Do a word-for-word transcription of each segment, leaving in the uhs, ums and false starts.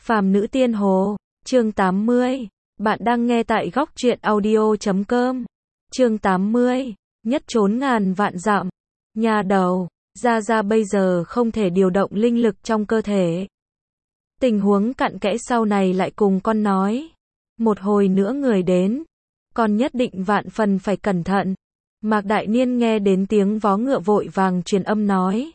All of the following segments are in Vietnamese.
Phàm Nữ Tiên Hồ, chương tám mươi. Bạn đang nghe tại góc truyện audio chấm com. Chương tám mươi. Nhất trốn ngàn vạn dặm. Nhà đầu, Gia Gia bây giờ không thể điều động linh lực trong cơ thể. Tình huống cặn kẽ sau này lại cùng con nói. Một hồi nữa người đến, con nhất định vạn phần phải cẩn thận. Mạc Đại Niên nghe đến tiếng vó ngựa vội vàng truyền âm nói.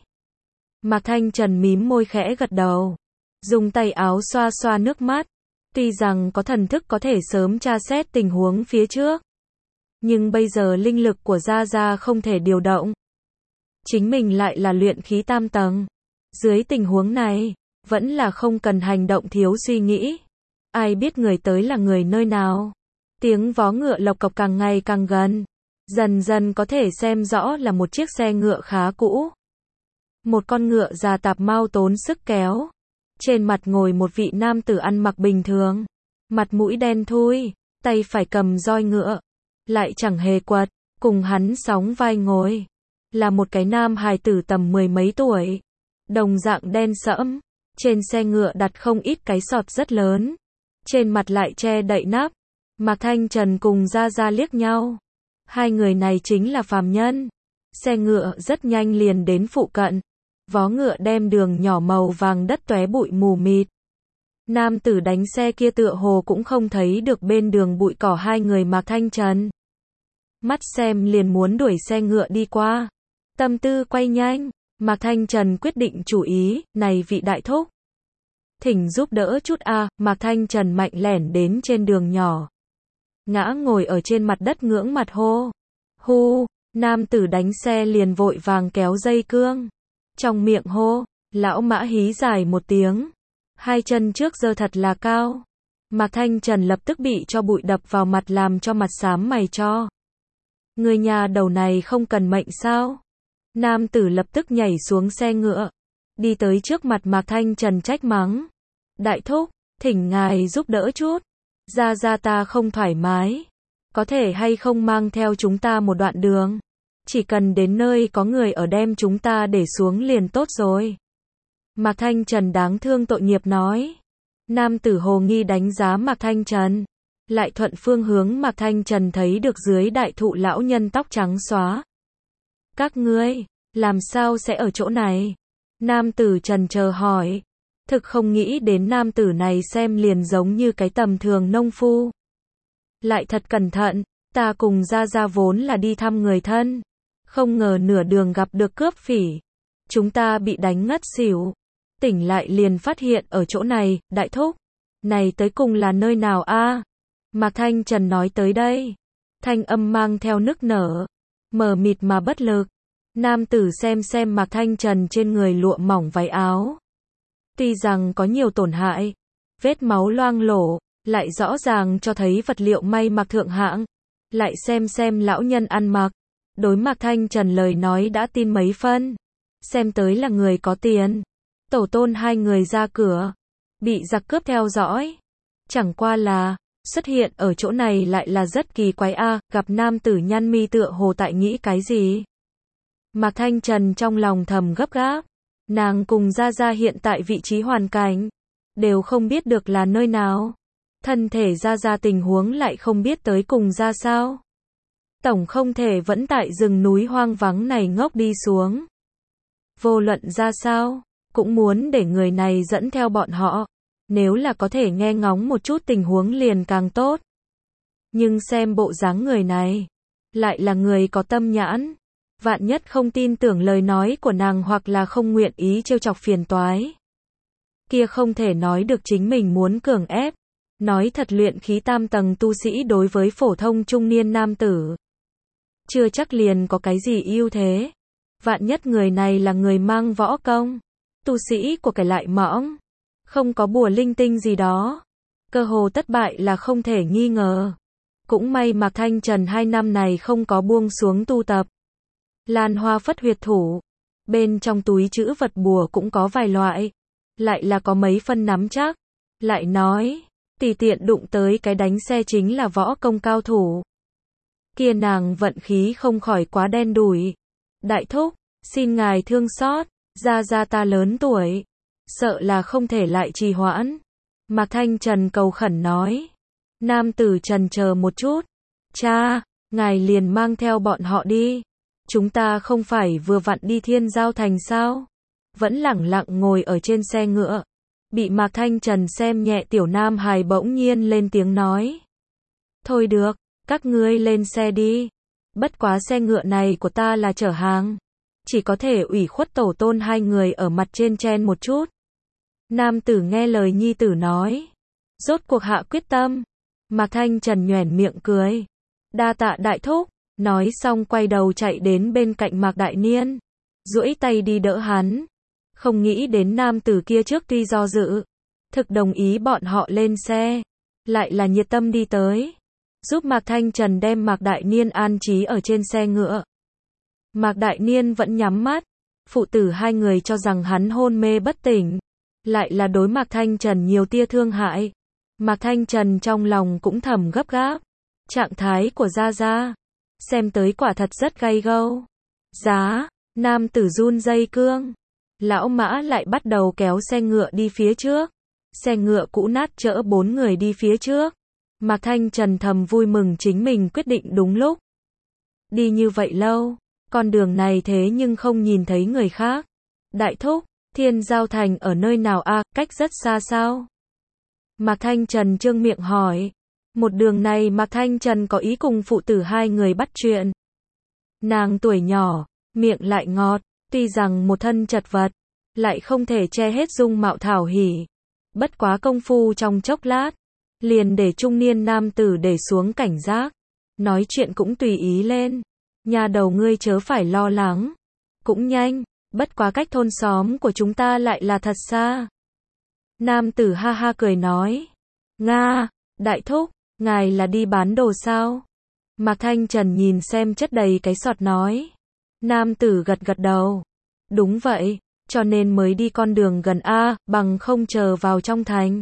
Mạc Thanh Trần mím môi khẽ gật đầu, dùng tay áo xoa xoa nước mắt. Tuy rằng có thần thức có thể sớm tra xét tình huống phía trước, nhưng bây giờ linh lực của Gia Gia không thể điều động. Chính mình lại là luyện khí tam tầng. Dưới tình huống này, vẫn là không cần hành động thiếu suy nghĩ. Ai biết người tới là người nơi nào. Tiếng vó ngựa lộc cộc càng ngày càng gần, dần dần có thể xem rõ là một chiếc xe ngựa khá cũ. Một con ngựa già tạp mau tốn sức kéo. Trên mặt ngồi một vị nam tử ăn mặc bình thường, mặt mũi đen thui, tay phải cầm roi ngựa, lại chẳng hề quật, cùng hắn sóng vai ngồi là một cái nam hài tử tầm mười mấy tuổi, đồng dạng đen sẫm. Trên xe ngựa đặt không ít cái sọt rất lớn, trên mặt lại che đậy nắp. Mạc Thanh Trần cùng Gia Gia liếc nhau. Hai người này chính là phàm nhân. Xe ngựa rất nhanh liền đến phụ cận. Vó ngựa đem đường nhỏ màu vàng đất tóe bụi mù mịt. Nam tử đánh xe kia tựa hồ cũng không thấy được bên đường bụi cỏ hai người Mạc Thanh Trần. Mắt xem liền muốn đuổi xe ngựa đi qua. Tâm tư quay nhanh, Mạc Thanh Trần quyết định chủ ý, này vị đại thúc, thỉnh giúp đỡ chút a. À. Mạc Thanh Trần mạnh lẻn đến trên đường nhỏ, ngã ngồi ở trên mặt đất ngưỡng mặt hô. Hu, nam tử đánh xe liền vội vàng kéo dây cương. Trong miệng hô, lão mã hí dài một tiếng. Hai chân trước giơ thật là cao. Mạc Thanh Trần lập tức bị cho bụi đập vào mặt làm cho mặt xám mày cho. Người nhà đầu này không cần mệnh sao? Nam tử lập tức nhảy xuống xe ngựa, đi tới trước mặt Mạc Thanh Trần trách mắng. Đại thúc, thỉnh ngài giúp đỡ chút. Gia Gia ta không thoải mái. Có thể hay không mang theo chúng ta một đoạn đường? Chỉ cần đến nơi có người ở đem chúng ta để xuống liền tốt rồi. Mạc Thanh Trần đáng thương tội nghiệp nói. Nam tử hồ nghi đánh giá Mạc Thanh Trần, lại thuận phương hướng Mạc Thanh Trần thấy được dưới đại thụ lão nhân tóc trắng xóa. Các ngươi, làm sao sẽ ở chỗ này? Nam tử trần chờ hỏi. Thực không nghĩ đến nam tử này xem liền giống như cái tầm thường nông phu. Lại thật cẩn thận, ta cùng Gia Gia vốn là đi thăm người thân. Không ngờ nửa đường gặp được cướp phỉ. Chúng ta bị đánh ngất xỉu. Tỉnh lại liền phát hiện ở chỗ này, đại thúc. Này tới cùng là nơi nào a? À? Mạc Thanh Trần nói tới đây. Thanh âm mang theo nức nở. Mờ mịt mà bất lực. Nam tử xem xem Mạc Thanh Trần trên người lụa mỏng váy áo. Tuy rằng có nhiều tổn hại, vết máu loang lổ, lại rõ ràng cho thấy vật liệu may mặc thượng hạng. Lại xem xem lão nhân ăn mặc. Đối Mạc Thanh Trần lời nói đã tin mấy phân. Xem tới là người có tiền. Tổ tôn hai người ra cửa, bị giặc cướp theo dõi. Chẳng qua là, xuất hiện ở chỗ này lại là rất kỳ quái a. À, gặp nam tử nhăn mi tựa hồ tại nghĩ cái gì. Mạc Thanh Trần trong lòng thầm gấp gáp. Nàng cùng Gia Gia hiện tại vị trí hoàn cảnh, đều không biết được là nơi nào. Thân thể Gia Gia tình huống lại không biết tới cùng ra sao. Tổng không thể vẫn tại rừng núi hoang vắng này ngốc đi xuống. Vô luận ra sao, cũng muốn để người này dẫn theo bọn họ. Nếu là có thể nghe ngóng một chút tình huống liền càng tốt. Nhưng xem bộ dáng người này, lại là người có tâm nhãn. Vạn nhất không tin tưởng lời nói của nàng hoặc là không nguyện ý trêu chọc phiền toái. Kia không thể nói được chính mình muốn cường ép. Nói thật luyện khí tam tầng tu sĩ đối với phổ thông trung niên nam tử. Chưa chắc liền có cái gì ưu thế. Vạn nhất người này là người mang võ công. Tu sĩ của cái lại mõng. Không có bùa linh tinh gì đó. Cơ hồ thất bại là không thể nghi ngờ. Cũng may Mạc Thanh Trần hai năm này không có buông xuống tu tập. Lan hoa phất huyệt thủ. Bên trong túi trữ vật bùa cũng có vài loại. Lại là có mấy phân nắm chắc. Lại nói, tùy tiện đụng tới cái đánh xe chính là võ công cao thủ. Kia nàng vận khí không khỏi quá đen đủi. Đại thúc, xin ngài thương xót. Gia Gia ta lớn tuổi, sợ là không thể lại trì hoãn. Mạc Thanh Trần cầu khẩn nói. Nam tử trần chờ một chút. Cha, ngài liền mang theo bọn họ đi. Chúng ta không phải vừa vặn đi Thiên Giao Thành sao? Vẫn lẳng lặng ngồi ở trên xe ngựa. Bị Mạc Thanh Trần xem nhẹ tiểu nam hài bỗng nhiên lên tiếng nói. Thôi được, các ngươi lên xe đi. Bất quá xe ngựa này của ta là chở hàng. Chỉ có thể ủy khuất tổ tôn hai người ở mặt trên chen một chút. Nam tử nghe lời nhi tử nói. Rốt cuộc hạ quyết tâm. Mạc Thanh Trần nhoẻn miệng cười. Đa tạ đại thúc. Nói xong quay đầu chạy đến bên cạnh Mạc Đại Niên. Duỗi tay đi đỡ hắn. Không nghĩ đến nam tử kia trước tuy do dự. Thực đồng ý bọn họ lên xe. Lại là nhiệt tâm đi tới. Giúp Mạc Thanh Trần đem Mạc Đại Niên an trí ở trên xe ngựa. Mạc Đại Niên vẫn nhắm mắt. Phụ tử hai người cho rằng hắn hôn mê bất tỉnh. Lại là đối Mạc Thanh Trần nhiều tia thương hại. Mạc Thanh Trần trong lòng cũng thầm gấp gáp. Trạng thái của Gia Gia. Xem tới quả thật rất gay gâu. Giá, nam tử run dây cương. Lão mã lại bắt đầu kéo xe ngựa đi phía trước. Xe ngựa cũ nát chở bốn người đi phía trước. Mạc Thanh Trần thầm vui mừng chính mình quyết định đúng lúc. Đi như vậy lâu, con đường này thế nhưng không nhìn thấy người khác. Đại thúc, Thiên Giao Thành ở nơi nào a? À, cách rất xa sao? Mạc Thanh Trần trương miệng hỏi. Một đường này Mạc Thanh Trần có ý cùng phụ tử hai người bắt chuyện. Nàng tuổi nhỏ, miệng lại ngọt, tuy rằng một thân chật vật, lại không thể che hết dung mạo thảo hỉ. Bất quá công phu trong chốc lát, liền để trung niên nam tử để xuống cảnh giác. Nói chuyện cũng tùy ý lên. Nhà đầu ngươi chớ phải lo lắng. Cũng nhanh, bất quá cách thôn xóm của chúng ta lại là thật xa. Nam tử ha ha cười nói. Nga, đại thúc, ngài là đi bán đồ sao? Mạc Thanh Trần nhìn xem chất đầy cái sọt nói. Nam tử gật gật đầu. Đúng vậy, cho nên mới đi con đường gần A, bằng không chờ vào trong thành.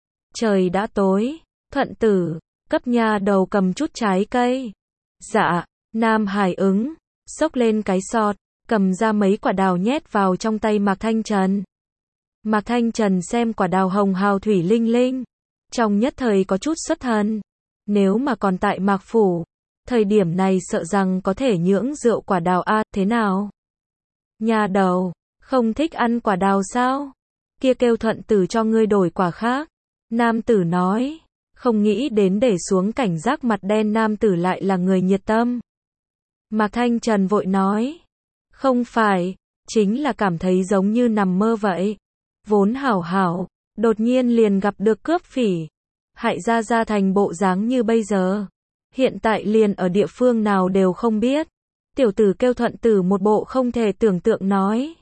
Trời đã tối, thuận tử, cấp nhà đầu cầm chút trái cây. Dạ, Nam Hải ứng, xốc lên cái sọt, cầm ra mấy quả đào nhét vào trong tay Mạc Thanh Trần. Mạc Thanh Trần xem quả đào hồng hào thủy linh linh. Trong nhất thời có chút xuất thần. Nếu mà còn tại Mạc Phủ, thời điểm này sợ rằng có thể nhưỡng rượu quả đào a, thế nào? Nhà đầu, không thích ăn quả đào sao? Kia kêu thuận tử cho ngươi đổi quả khác. Nam tử nói, không nghĩ đến để xuống cảnh giác mặt đen nam tử lại là người nhiệt tâm. Mạc Thanh Trần vội nói, không phải, chính là cảm thấy giống như nằm mơ vậy. Vốn hảo hảo, đột nhiên liền gặp được cướp phỉ. Hại Gia Gia thành bộ dáng như bây giờ. Hiện tại liền ở địa phương nào đều không biết. Tiểu tử kêu thuận tử một bộ không thể tưởng tượng nói.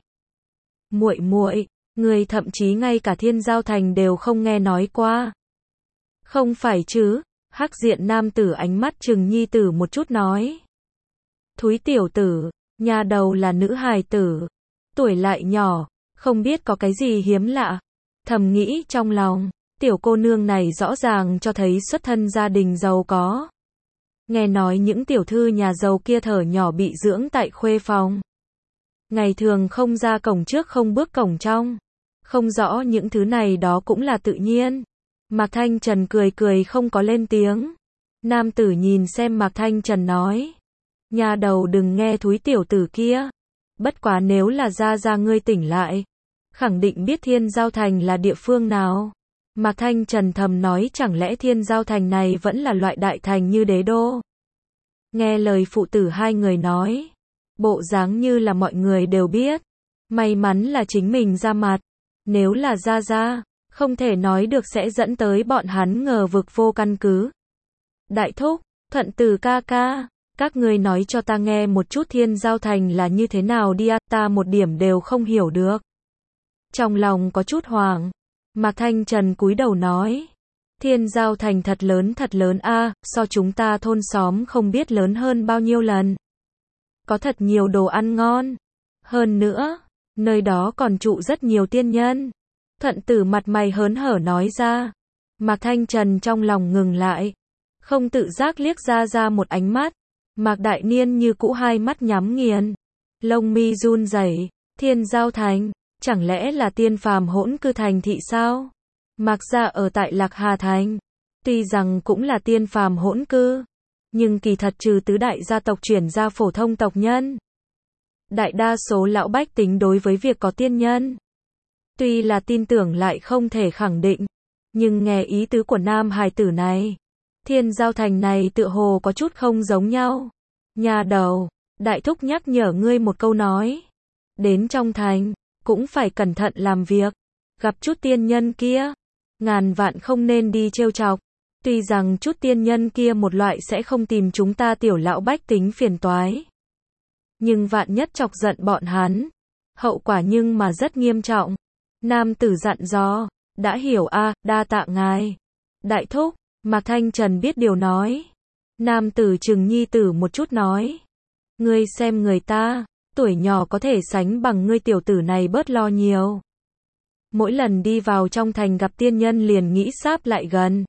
Muội muội, người thậm chí ngay cả Thiên Giao Thành đều không nghe nói qua. Không phải chứ? Hắc diện nam tử ánh mắt trừng nhi tử một chút nói. Thúi tiểu tử, nhà đầu là nữ hài tử, tuổi lại nhỏ, không biết có cái gì hiếm lạ. Thầm nghĩ trong lòng, tiểu cô nương này rõ ràng cho thấy xuất thân gia đình giàu có. Nghe nói những tiểu thư nhà giàu kia thở nhỏ bị dưỡng tại khuê phòng. Ngày thường không ra cổng trước không bước cổng trong. Không rõ những thứ này đó cũng là tự nhiên. Mạc Thanh Trần cười cười không có lên tiếng. Nam tử nhìn xem Mạc Thanh Trần nói. Nhà đầu đừng nghe thúi tiểu tử kia. Bất quá nếu là Gia Gia ngươi tỉnh lại, khẳng định biết Thiên Giao Thành là địa phương nào. Mạc Thanh Trần thầm nói chẳng lẽ Thiên Giao Thành này vẫn là loại đại thành như đế đô. Nghe lời phụ tử hai người nói, bộ dáng như là mọi người đều biết. May mắn là chính mình ra mặt. Nếu là Gia Gia, không thể nói được sẽ dẫn tới bọn hắn ngờ vực vô căn cứ. Đại thúc, thuận tử ca ca, các ngươi nói cho ta nghe một chút Thiên Giao Thành là như thế nào đi à, ta một điểm đều không hiểu được. Trong lòng có chút hoảng, Mạc Thanh Trần cúi đầu nói. Thiên Giao Thành thật lớn thật lớn a, à, so chúng ta thôn xóm không biết lớn hơn bao nhiêu lần. Có thật nhiều đồ ăn ngon. Hơn nữa, nơi đó còn trụ rất nhiều tiên nhân. Thuận tử mặt mày hớn hở nói ra. Mạc Thanh Trần trong lòng ngừng lại. Không tự giác liếc ra ra một ánh mắt. Mạc Đại Niên như cũ hai mắt nhắm nghiền. Lông mi run rẩy. Thiên Giao Thành, chẳng lẽ là tiên phàm hỗn cư thành thị sao? Mạc gia ở tại Lạc Hà Thành, tuy rằng cũng là tiên phàm hỗn cư, nhưng kỳ thật trừ tứ đại gia tộc chuyển ra phổ thông tộc nhân. Đại đa số lão bách tính đối với việc có tiên nhân, tuy là tin tưởng lại không thể khẳng định, nhưng nghe ý tứ của nam hài tử này, Thiên Giao Thành này tựa hồ có chút không giống nhau. Nhà đầu, đại thúc nhắc nhở ngươi một câu nói. Đến trong thành, cũng phải cẩn thận làm việc. Gặp chút tiên nhân kia, ngàn vạn không nên đi trêu chọc. Tuy rằng chút tiên nhân kia một loại sẽ không tìm chúng ta tiểu lão bách tính phiền toái. Nhưng vạn nhất chọc giận bọn hắn, hậu quả nhưng mà rất nghiêm trọng. Nam tử dặn dò, đã hiểu a, đa tạ ngài. Đại thúc, Mạc Thanh Trần biết điều nói. Nam tử chừng nhi tử một chút nói. Ngươi xem người ta, tuổi nhỏ có thể sánh bằng ngươi tiểu tử này bớt lo nhiều. Mỗi lần đi vào trong thành gặp tiên nhân liền nghĩ sáp lại gần.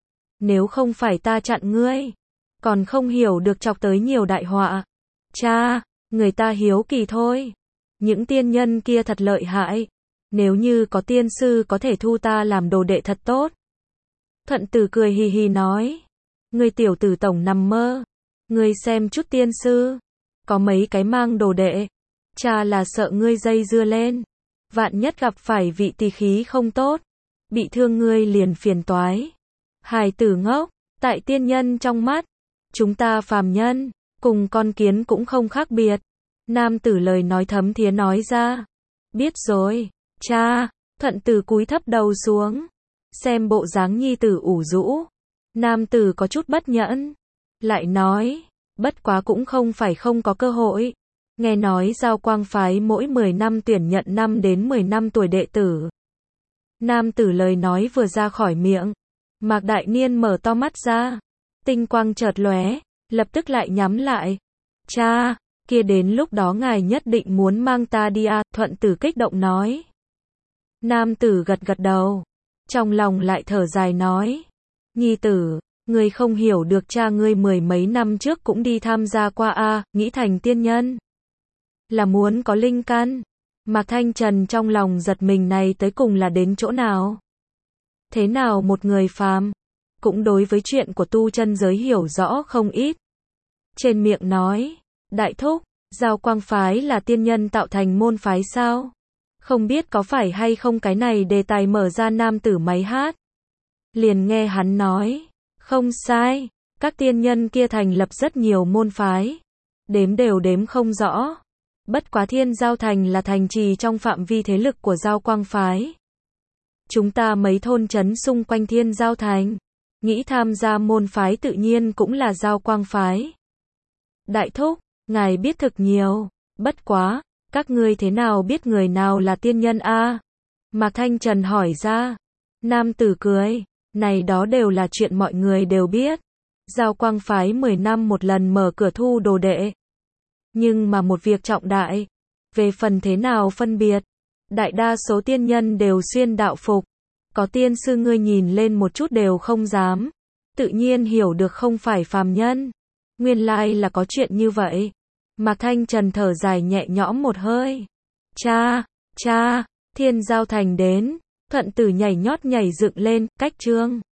Nếu không phải ta chặn ngươi, còn không hiểu được chọc tới nhiều đại họa. Cha, người ta hiếu kỳ thôi. Những tiên nhân kia thật lợi hại. Nếu như có tiên sư có thể thu ta làm đồ đệ thật tốt. Thuận Tử cười hì hì nói. Ngươi tiểu tử tổng nằm mơ. Ngươi xem chút tiên sư. Có mấy cái mang đồ đệ. Cha là sợ ngươi dây dưa lên. Vạn nhất gặp phải vị tỳ khí không tốt. Bị thương ngươi liền phiền toái. Hài tử ngốc. Tại tiên nhân trong mắt. Chúng ta phàm nhân. Cùng con kiến cũng không khác biệt. Nam tử lời nói thấm thía nói ra. Biết rồi. Cha. Thuận Tử cúi thấp đầu xuống. Xem bộ dáng nhi tử ủ rũ. Nam tử có chút bất nhẫn. Lại nói. Bất quá cũng không phải không có cơ hội. Nghe nói Giao Quang phái mỗi mười năm tuyển nhận năm đến mười năm tuổi đệ tử. Nam tử lời nói vừa ra khỏi miệng. Mạc Đại Niên mở to mắt ra. Tinh quang chợt lóe. Lập tức lại nhắm lại. Cha, kia đến lúc đó ngài nhất định muốn mang ta đi à, Thuận Tử kích động nói. Nam tử gật gật đầu. Trong lòng lại thở dài nói. Nhi tử, ngươi không hiểu được cha ngươi mười mấy năm trước cũng đi tham gia qua a, à, nghĩ thành tiên nhân. Là muốn có linh căn. Mạc Thanh Trần trong lòng giật mình này tới cùng là đến chỗ nào? Thế nào một người phàm, cũng đối với chuyện của tu chân giới hiểu rõ không ít. Trên miệng nói, đại thúc, Giao Quang phái là tiên nhân tạo thành môn phái sao? Không biết có phải hay không cái này đề tài mở ra nam tử máy hát. Liền nghe hắn nói, không sai, các tiên nhân kia thành lập rất nhiều môn phái. Đếm đều đếm không rõ. Bất quá Thiên Giao Thành là thành trì trong phạm vi thế lực của Giao Quang phái. Chúng ta mấy thôn trấn xung quanh Thiên Giao Thành, nghĩ tham gia môn phái tự nhiên cũng là Giao Quang phái. Đại thúc, ngài biết thực nhiều, bất quá, các ngươi thế nào biết người nào là tiên nhân a? Mạc Thanh Trần hỏi ra. Nam tử cười, này đó đều là chuyện mọi người đều biết. Giao Quang phái mười năm một lần mở cửa thu đồ đệ. Nhưng mà một việc trọng đại, về phần thế nào phân biệt, đại đa số tiên nhân đều xuyên đạo phục. Có tiên sư ngươi nhìn lên một chút đều không dám. Tự nhiên hiểu được không phải phàm nhân. Nguyên lai là có chuyện như vậy. Mạc Thanh Trần thở dài nhẹ nhõm một hơi. Cha, cha, Thiên Giao Thành đến. Thuận Tử nhảy nhót nhảy dựng lên, cách chương.